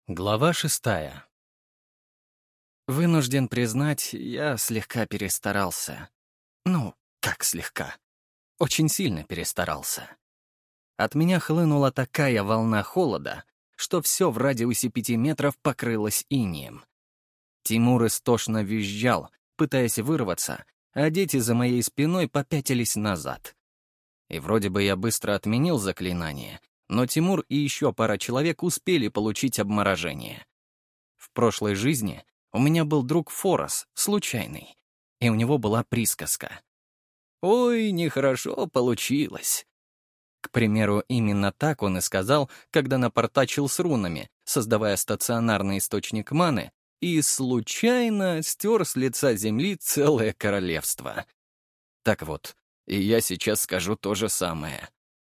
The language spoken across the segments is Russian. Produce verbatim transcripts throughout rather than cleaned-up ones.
Глава шестая. Вынужден признать, я слегка перестарался. Ну, как слегка? Очень сильно перестарался. От меня хлынула такая волна холода, что все в радиусе пяти метров покрылось инеем. Тимур истошно визжал, пытаясь вырваться, а дети за моей спиной попятились назад. И вроде бы я быстро отменил заклинание, но Тимур и еще пара человек успели получить обморожение. В прошлой жизни у меня был друг Форос, случайный, и у него была присказка. «Ой, нехорошо получилось». К примеру, именно так он и сказал, когда напортачил с рунами, создавая стационарный источник маны, и случайно стер с лица земли целое королевство. Так вот, и я сейчас скажу то же самое.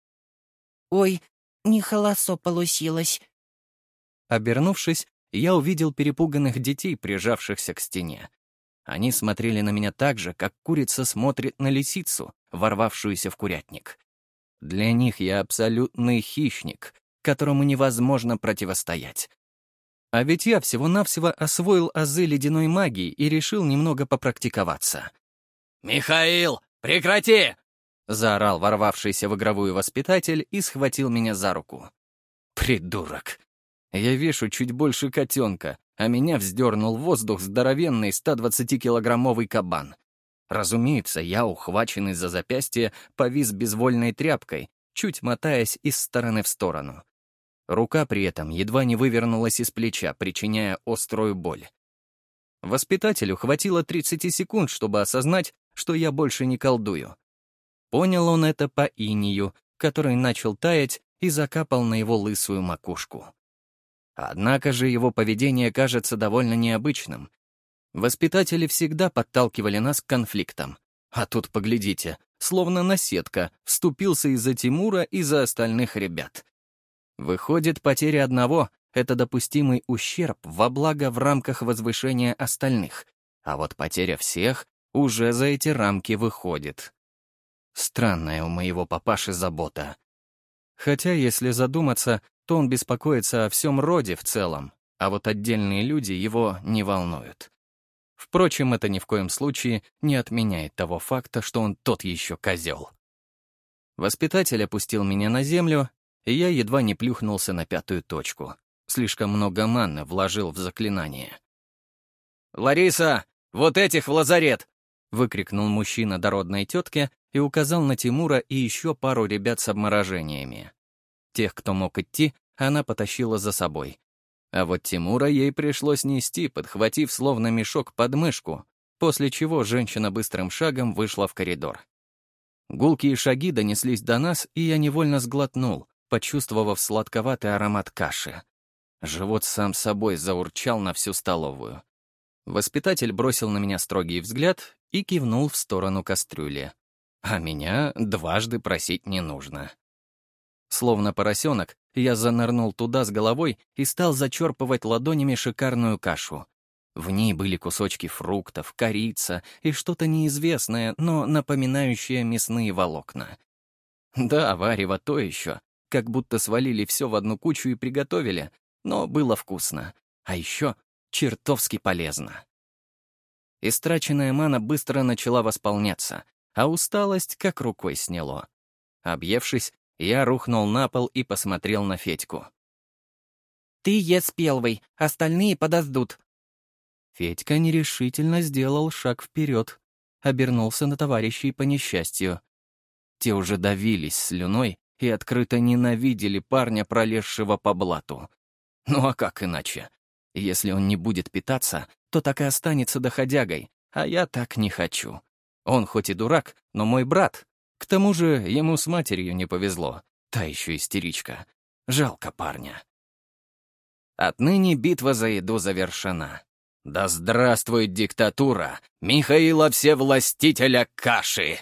«Ой, нехолосо получилось». Обернувшись, я увидел перепуганных детей, прижавшихся к стене. Они смотрели на меня так же, как курица смотрит на лисицу, ворвавшуюся в курятник. Для них я абсолютный хищник, которому невозможно противостоять. А ведь я всего-навсего освоил азы ледяной магии и решил немного попрактиковаться. «Михаил, прекрати!» — заорал ворвавшийся в игровую воспитатель и схватил меня за руку. «Придурок! Я вешу чуть больше котенка, а меня вздернул в воздух здоровенный сто двадцатикилограммовый кабан. Разумеется, я, ухваченный за запястье, повис безвольной тряпкой, чуть мотаясь из стороны в сторону. Рука при этом едва не вывернулась из плеча, причиняя острую боль. Воспитателю хватило тридцати секунд, чтобы осознать, что я больше не колдую. Понял он это по инею, который начал таять и закапал на его лысую макушку. Однако же его поведение кажется довольно необычным. Воспитатели всегда подталкивали нас к конфликтам. А тут, поглядите, словно наседка, вступился и за Тимура, и за остальных ребят. Выходит, потеря одного — это допустимый ущерб во благо в рамках возвышения остальных, а вот потеря всех уже за эти рамки выходит. Странная у моего папаши забота. Хотя, если задуматься, то он беспокоится о всем роде в целом, а вот отдельные люди его не волнуют. Впрочем, это ни в коем случае не отменяет того факта, что он тот еще козел. Воспитатель опустил меня на землю, и я едва не плюхнулся на пятую точку. Слишком много манны вложил в заклинание. «Лариса, вот этих в лазарет!» — выкрикнул мужчина дородной тетке и указал на Тимура и еще пару ребят с обморожениями. Тех, кто мог идти, она потащила за собой. А вот Тимура ей пришлось нести, подхватив словно мешок под мышку, после чего женщина быстрым шагом вышла в коридор. Гулкие шаги донеслись до нас, и я невольно сглотнул, почувствовав сладковатый аромат каши. Живот сам собой заурчал на всю столовую. Воспитатель бросил на меня строгий взгляд и кивнул в сторону кастрюли. А меня дважды просить не нужно. Словно поросенок, я занырнул туда с головой и стал зачерпывать ладонями шикарную кашу. В ней были кусочки фруктов, корица и что-то неизвестное, но напоминающее мясные волокна. Да, варево то еще, как будто свалили все в одну кучу и приготовили, но было вкусно, а еще чертовски полезно. Истраченная мана быстро начала восполняться, а усталость как рукой сняло. Объевшись, я рухнул на пол и посмотрел на Федьку. «Ты ешь первый, остальные подождут». Федька нерешительно сделал шаг вперед, обернулся на товарищей по несчастью. Те уже давились слюной и открыто ненавидели парня, пролезшего по блату. Ну а как иначе? Если он не будет питаться, то так и останется доходягой, а я так не хочу. Он хоть и дурак, но мой брат. К тому же ему с матерью не повезло. Та еще истеричка. Жалко парня. Отныне битва за еду завершена. Да здравствует диктатура Михаила Всевластителя Каши!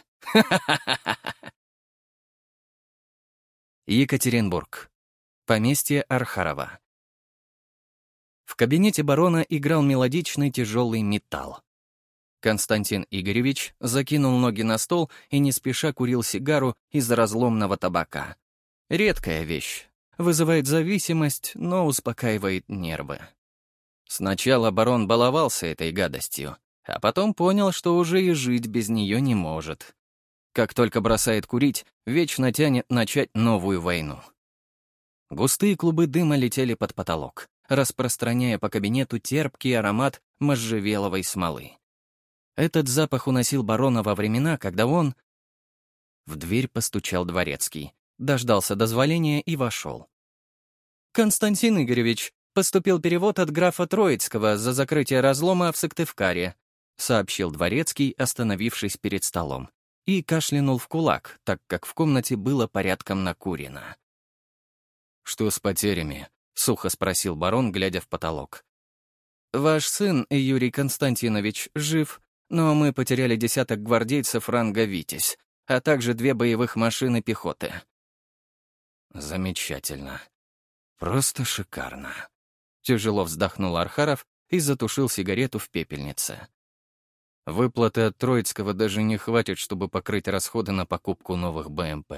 Екатеринбург. Поместье Архарова. В кабинете барона играл мелодичный тяжелый металл. Константин Игоревич закинул ноги на стол и не спеша курил сигару из разломного табака. Редкая вещь. вызывает зависимость, но успокаивает нервы. Сначала барон баловался этой гадостью, а потом понял, что уже и жить без нее не может. Как только бросает курить, вечно тянет начать новую войну. Густые клубы дыма летели под потолок, распространяя по кабинету терпкий аромат можжевеловой смолы. Этот запах уносил барона во времена, когда он... В дверь постучал дворецкий, дождался дозволения и вошел. «Константин Игоревич, поступил перевод от графа Троицкого за закрытие разлома в Сыктывкаре», сообщил дворецкий, остановившись перед столом, и кашлянул в кулак, так как в комнате было порядком накурено. «Что с потерями?» — сухо спросил барон, глядя в потолок. «Ваш сын, Юрий Константинович, жив, но мы потеряли десяток гвардейцев ранга «Витязь», а также две боевых машины пехоты». «Замечательно. Просто шикарно». Тяжело вздохнул Архаров и затушил сигарету в пепельнице. «Выплаты от Троицкого даже не хватит, чтобы покрыть расходы на покупку новых БМП.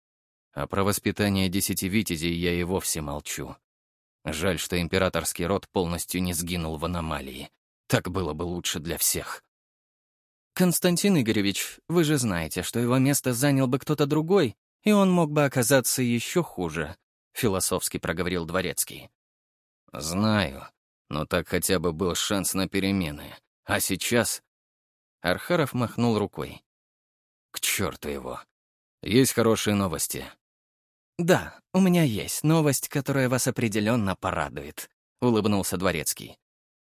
А про воспитание десяти витязей я и вовсе молчу. Жаль, что императорский род полностью не сгинул в аномалии. Так было бы лучше для всех». «Константин Игоревич, вы же знаете, что его место занял бы кто-то другой, и он мог бы оказаться еще хуже», — философски проговорил дворецкий. «Знаю, но так хотя бы был шанс на перемены. А сейчас...» Архаров махнул рукой. «К черту его. Есть хорошие новости». «Да, у меня есть новость, которая вас определенно порадует», — улыбнулся дворецкий.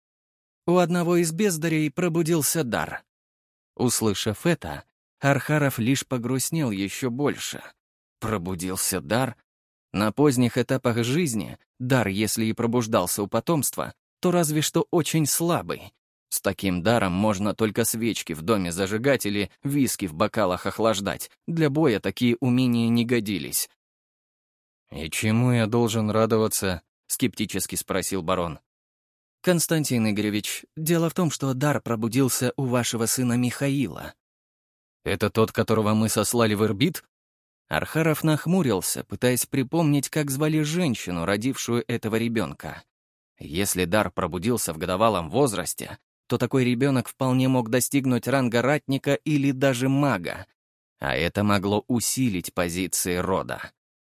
«У одного из бездарей пробудился дар». Услышав это, Архаров лишь погрустнел еще больше. Пробудился дар? На поздних этапах жизни дар, если и пробуждался у потомства, то разве что очень слабый. С таким даром можно только свечки в доме зажигать или виски в бокалах охлаждать. Для боя такие умения не годились. «И чему я должен радоваться?» — скептически спросил барон. «Константин Игоревич, дело в том, что дар пробудился у вашего сына Михаила». «Это тот, которого мы сослали в Ирбит?» Архаров нахмурился, пытаясь припомнить, как звали женщину, родившую этого ребенка. Если дар пробудился в годовалом возрасте, то такой ребенок вполне мог достигнуть ранга ратника или даже мага, а это могло усилить позиции рода.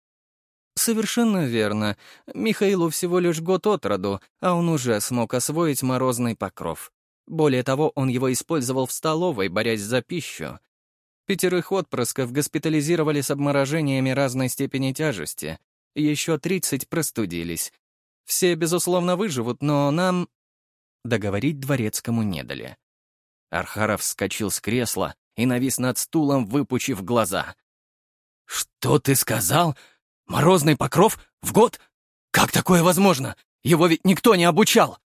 «Совершенно верно. Михаилу всего лишь год от роду, а он уже смог освоить морозный покров. Более того, он его использовал в столовой, борясь за пищу. Пятерых отпрысков госпитализировали с обморожениями разной степени тяжести. Еще тридцать простудились. Все, безусловно, выживут, но нам...» Договорить дворецкому не дали. Архаров вскочил с кресла и навис над стулом, выпучив глаза. «Что ты сказал? Морозный покров? В год? Как такое возможно? Его ведь никто не обучал!»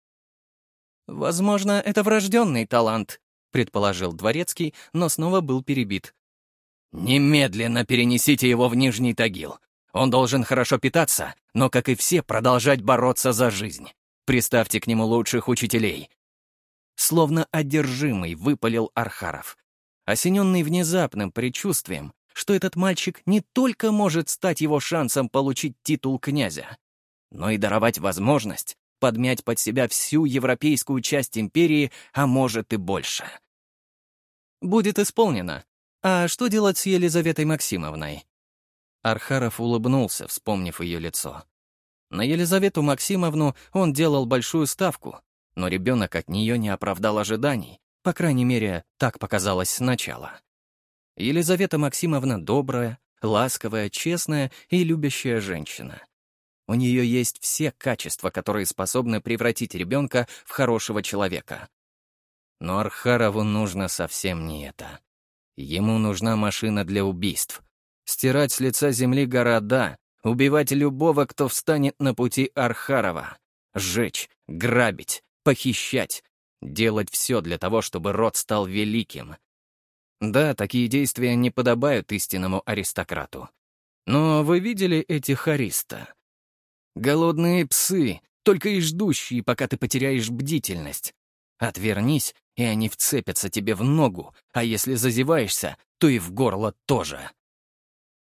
«Возможно, это врожденный талант», — предположил дворецкий, но снова был перебит. «Немедленно перенесите его в Нижний Тагил. Он должен хорошо питаться, но, как и все, продолжать бороться за жизнь. Приставьте к нему лучших учителей». Словно одержимый выпалил Архаров, осененный внезапным предчувствием, что этот мальчик не только может стать его шансом получить титул князя, но и даровать возможность подмять под себя всю европейскую часть империи, а может и больше. «Будет исполнено. А что делать с Елизаветой Максимовной?» Архаров улыбнулся, вспомнив ее лицо. На Елизавету Максимовну он делал большую ставку, но ребенок от нее не оправдал ожиданий, по крайней мере, так показалось сначала. Елизавета Максимовна добрая, ласковая, честная и любящая женщина. У нее есть все качества, которые способны превратить ребенка в хорошего человека. Но Архарову нужно совсем не это. Ему нужна машина для убийств. Стирать с лица земли города, убивать любого, кто встанет на пути Архарова. Сжечь, грабить, похищать. Делать все для того, чтобы род стал великим. Да, такие действия не подобают истинному аристократу. Но вы видели этих ариста? Голодные псы, только и ждущие, пока ты потеряешь бдительность. Отвернись, и они вцепятся тебе в ногу, а если зазеваешься, то и в горло тоже.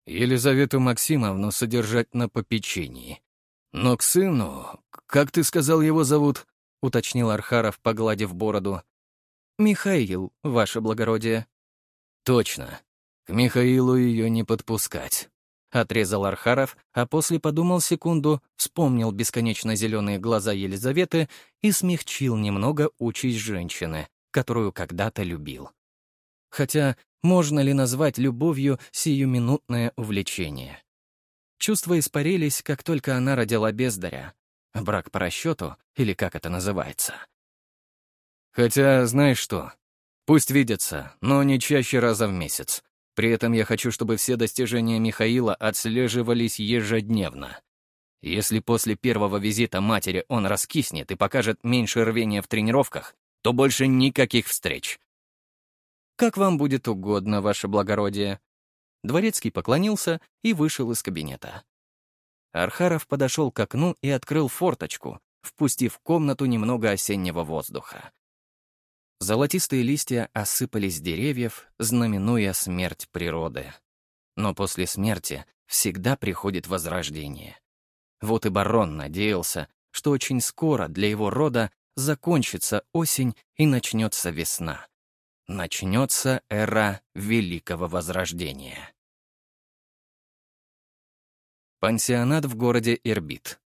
Елизавету Максимовну содержать на попечении. Но к сыну, как ты сказал, его зовут?» — уточнил Архаров, погладив бороду. «Михаил, ваше благородие». «Точно. К Михаилу ее не подпускать», — отрезал Архаров, а после подумал секунду, вспомнил бесконечно зеленые глаза Елизаветы и смягчил немного участь женщины, которую когда-то любил. Хотя можно ли назвать любовью сиюминутное увлечение? Чувства испарились, как только она родила бездаря. Брак по расчету, или как это называется. Хотя, знаешь что, пусть видятся, но не чаще раза в месяц. При этом я хочу, чтобы все достижения Михаила отслеживались ежедневно. Если после первого визита матери он раскиснет и покажет меньше рвения в тренировках, то больше никаких встреч. «Как вам будет угодно, ваше благородие». Дворецкий поклонился и вышел из кабинета. Архаров подошел к окну и открыл форточку, впустив в комнату немного осеннего воздуха. Золотистые листья осыпались с деревьев, знаменуя смерть природы. Но после смерти всегда приходит возрождение. Вот и барон надеялся, что очень скоро для его рода закончится осень и начнется весна. Начнется эра Великого Возрождения. Пансионат в городе Ирбит.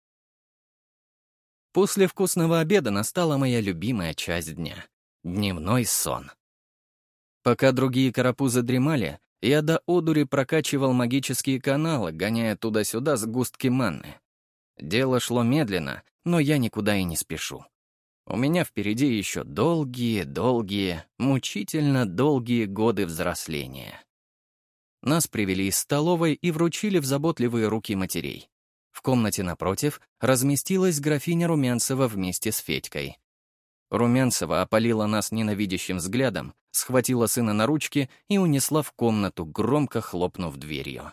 После вкусного обеда настала моя любимая часть дня — дневной сон. Пока другие карапузы дремали, я до одури прокачивал магические каналы, гоняя туда-сюда сгустки манны. Дело шло медленно, но я никуда и не спешу. У меня впереди еще долгие-долгие, мучительно долгие годы взросления. Нас привели из столовой и вручили в заботливые руки матерей. В комнате напротив разместилась графиня Румянцева вместе с Федькой. Румянцева опалила нас ненавидящим взглядом, схватила сына на ручки и унесла в комнату, громко хлопнув дверью.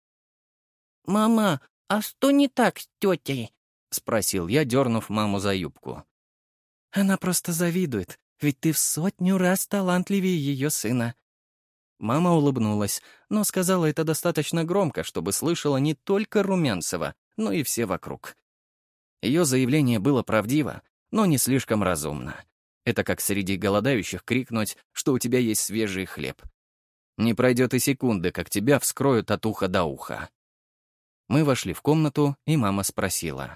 «Мама, а что не так с тетей?» — спросил я, дернув маму за юбку. «Она просто завидует, ведь ты в сотню раз талантливее ее сына». Мама улыбнулась, но сказала это достаточно громко, чтобы слышала не только Румянцева, но и все вокруг. Ее заявление было правдиво, но не слишком разумно. Это как среди голодающих крикнуть, что у тебя есть свежий хлеб. Не пройдет и секунды, как тебя вскроют от уха до уха. Мы вошли в комнату, и мама спросила.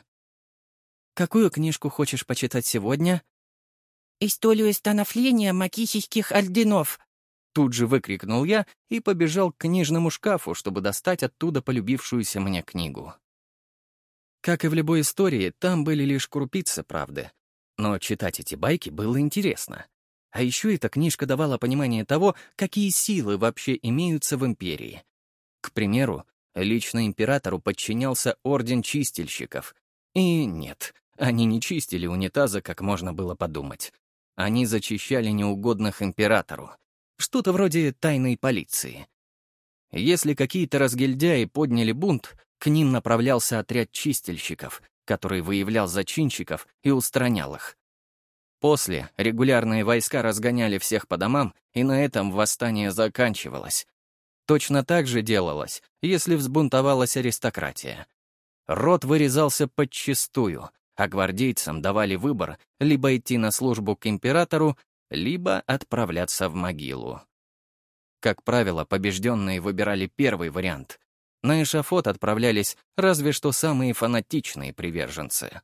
«Какую книжку хочешь почитать сегодня?» «Историю становления магических орденов», тут же выкрикнул я и побежал к книжному шкафу, чтобы достать оттуда полюбившуюся мне книгу. Как и в любой истории, там были лишь крупицы правды. Но читать эти байки было интересно. А еще эта книжка давала понимание того, какие силы вообще имеются в империи. К примеру, лично императору подчинялся орден чистильщиков. И нет, они не чистили унитазы, как можно было подумать. Они зачищали неугодных императору. Что-то вроде тайной полиции. Если какие-то разгильдяи подняли бунт, к ним направлялся отряд чистильщиков, который выявлял зачинщиков и устранял их. После регулярные войска разгоняли всех по домам, и на этом восстание заканчивалось. Точно так же делалось, если взбунтовалась аристократия. Род вырезался подчистую, а гвардейцам давали выбор либо идти на службу к императору, либо отправляться в могилу. Как правило, побежденные выбирали первый вариант. На эшафот отправлялись разве что самые фанатичные приверженцы.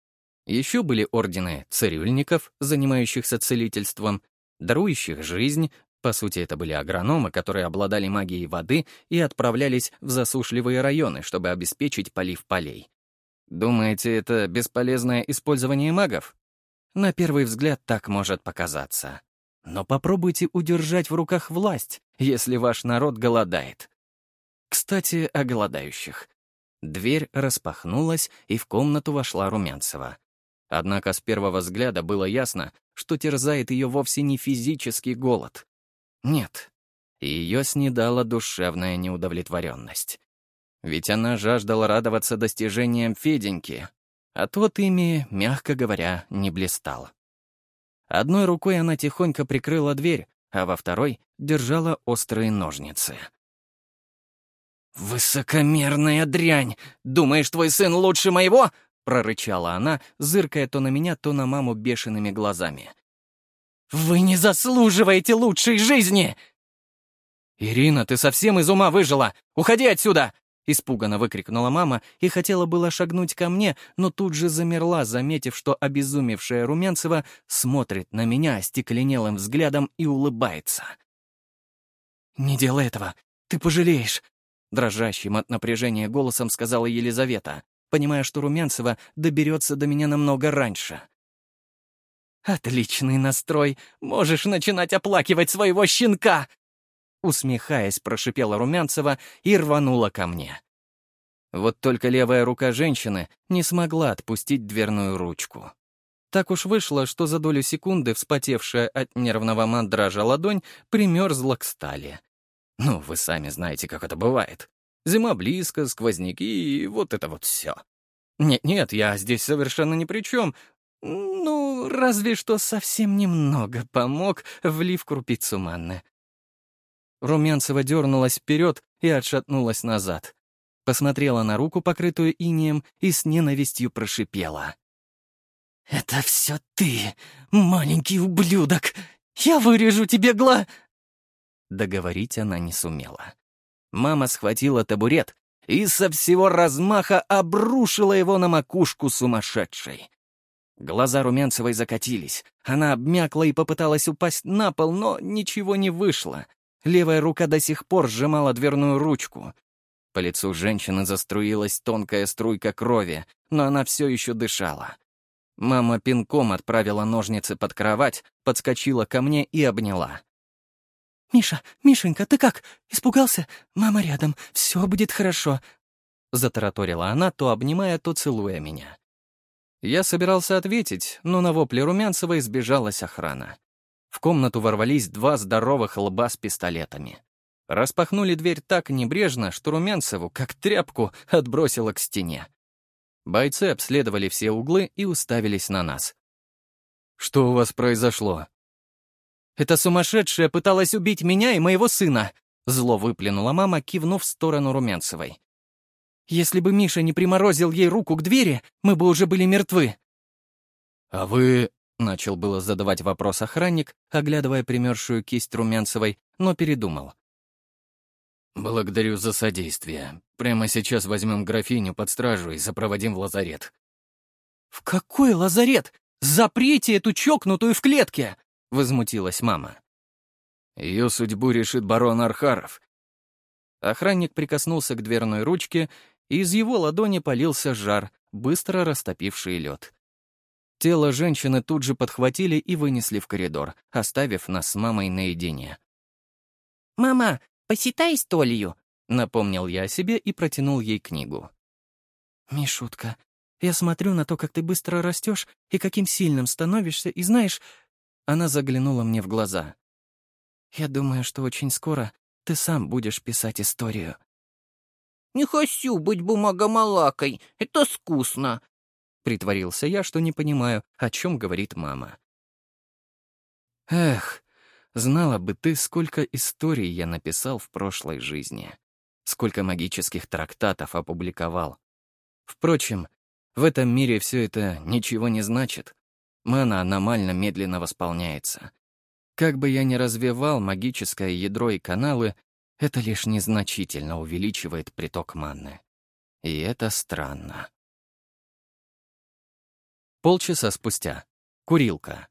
Еще были ордены цирюльников, занимающихся целительством, дарующих жизнь, по сути, это были агрономы, которые обладали магией воды и отправлялись в засушливые районы, чтобы обеспечить полив полей. Думаете, это бесполезное использование магов? На первый взгляд так может показаться. Но попробуйте удержать в руках власть, если ваш народ голодает. Кстати, о голодающих. Дверь распахнулась, и в комнату вошла Румянцева. Однако с первого взгляда было ясно, что терзает ее вовсе не физический голод. Нет, ее снедала душевная неудовлетворенность. Ведь она жаждала радоваться достижениям Феденьки, а тот ими, мягко говоря, не блистал. Одной рукой она тихонько прикрыла дверь, а во второй держала острые ножницы. «Высокомерная дрянь! Думаешь, твой сын лучше моего?» — прорычала она, зыркая то на меня, то на маму бешеными глазами. «Вы не заслуживаете лучшей жизни!» «Ирина, ты совсем из ума выжила! Уходи отсюда!» — испуганно выкрикнула мама и хотела было шагнуть ко мне, но тут же замерла, заметив, что обезумевшая Румянцева смотрит на меня остекленелым взглядом и улыбается. «Не делай этого! Ты пожалеешь!» — дрожащим от напряжения голосом сказала Елизавета, понимая, что Румянцева доберется до меня намного раньше. «Отличный настрой! Можешь начинать оплакивать своего щенка!» Усмехаясь, прошипела Румянцева и рванула ко мне. Вот только левая рука женщины не смогла отпустить дверную ручку. Так уж вышло, что за долю секунды вспотевшая от нервного мандража ладонь примерзла к стали. Ну, вы сами знаете, как это бывает. Зима близко, сквозняки и вот это вот все. Нет-нет, я здесь совершенно ни при чем. Ну, разве что совсем немного помог, влив крупицу манны. Румянцева дернулась вперед и отшатнулась назад. Посмотрела на руку, покрытую инеем, и с ненавистью прошипела. «Это все ты, маленький ублюдок! Я вырежу тебе гла...» Договорить она не сумела. Мама схватила табурет и со всего размаха обрушила его на макушку сумасшедшей. Глаза Румянцевой закатились. Она обмякла и попыталась упасть на пол, но ничего не вышло. Левая рука до сих пор сжимала дверную ручку. По лицу женщины заструилась тонкая струйка крови, но она все еще дышала. Мама пинком отправила ножницы под кровать, подскочила ко мне и обняла. «Миша, Мишенька, ты как? Испугался? Мама рядом, все будет хорошо», — затараторила она, то обнимая, то целуя меня. Я собирался ответить, но на вопли Румянцевой сбежалась охрана. В комнату ворвались два здоровых лба с пистолетами. Распахнули дверь так небрежно, что Румянцеву, как тряпку, отбросило к стене. Бойцы обследовали все углы и уставились на нас. «Что у вас произошло?» «Эта сумасшедшая пыталась убить меня и моего сына», — зло выплюнула мама, кивнув в сторону Румянцевой. «Если бы Миша не приморозил ей руку к двери, мы бы уже были мертвы». «А вы...» — начал было задавать вопрос охранник, оглядывая примерзшую кисть Румянцевой, но передумал. «Благодарю за содействие. Прямо сейчас возьмем графиню под стражу и запроводим в лазарет». «В какой лазарет? Заприте эту чокнутую в клетке!» — возмутилась мама. «Ее судьбу решит барон Архаров». Охранник прикоснулся к дверной ручке, и из его ладони полился жар, быстро растопивший лед. Тело женщины тут же подхватили и вынесли в коридор, оставив нас с мамой наедине. «Мама, посчитай столью», — напомнил я о себе и протянул ей книгу. «Мишутка, я смотрю на то, как ты быстро растешь и каким сильным становишься, и знаешь...» Она заглянула мне в глаза. «Я думаю, что очень скоро ты сам будешь писать историю». «Не хочу быть бумагомалакой, это скучно», — притворился я, что не понимаю, о чем говорит мама. «Эх, знала бы ты, сколько историй я написал в прошлой жизни, сколько магических трактатов опубликовал. Впрочем, в этом мире все это ничего не значит. Мана аномально медленно восполняется. Как бы я ни развивал магическое ядро и каналы, это лишь незначительно увеличивает приток манны. И это странно». Полчаса спустя. Курилка.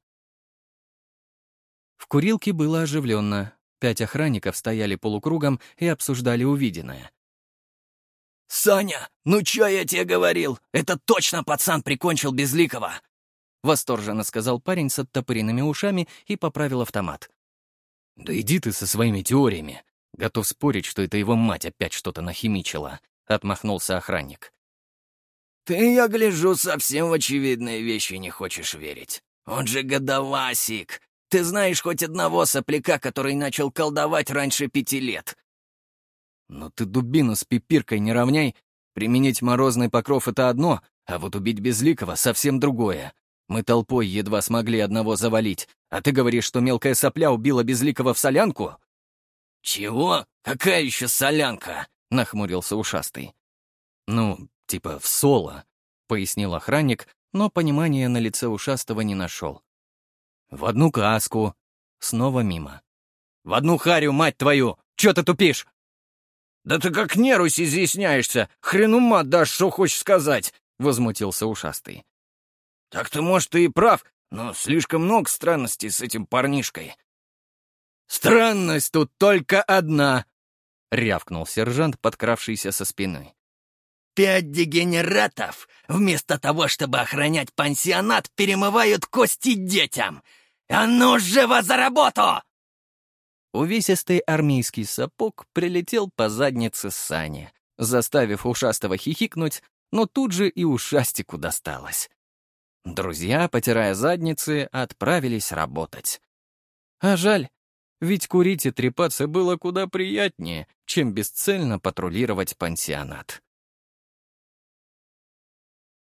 В курилке было оживленно. Пять охранников стояли полукругом и обсуждали увиденное. «Саня, ну чё я тебе говорил? Это точно пацан прикончил Безликого!» Восторженно сказал парень с оттопыренными ушами и поправил автомат. «Да иди ты со своими теориями. Готов спорить, что это его мать опять что-то нахимичила», — отмахнулся охранник. «Ты, я гляжу, совсем в очевидные вещи не хочешь верить. Он же годовасик. Ты знаешь хоть одного сопляка, который начал колдовать раньше пяти лет?» «Ну ты дубину с пипиркой не равняй. Применить морозный покров — это одно, а вот убить Безликого — совсем другое. Мы толпой едва смогли одного завалить, а ты говоришь, что мелкая сопля убила Безликого в солянку?» «Чего? Какая еще солянка? — нахмурился ушастый. «Ну, типа в соло», — пояснил охранник, но понимания на лице ушастого не нашел. «В одну каску». Снова мимо. «В одну харю, мать твою! Чё ты тупишь?» «Да ты как нерусь изъясняешься! Хрен ума дашь, что хочешь сказать!» — возмутился ушастый. «Так-то, может, ты и прав, но слишком много странностей с этим парнишкой». «Странность тут только одна!» — рявкнул сержант, подкравшийся со спины. «Пять дегенератов, вместо того, чтобы охранять пансионат, перемывают кости детям! А ну, живо за работу!» Увесистый армейский сапог прилетел по заднице Сани, заставив ушастого хихикнуть, но тут же и ушастику досталось. Друзья, потирая задницы, отправились работать. А жаль, ведь курить и трепаться было куда приятнее, чем бесцельно патрулировать пансионат.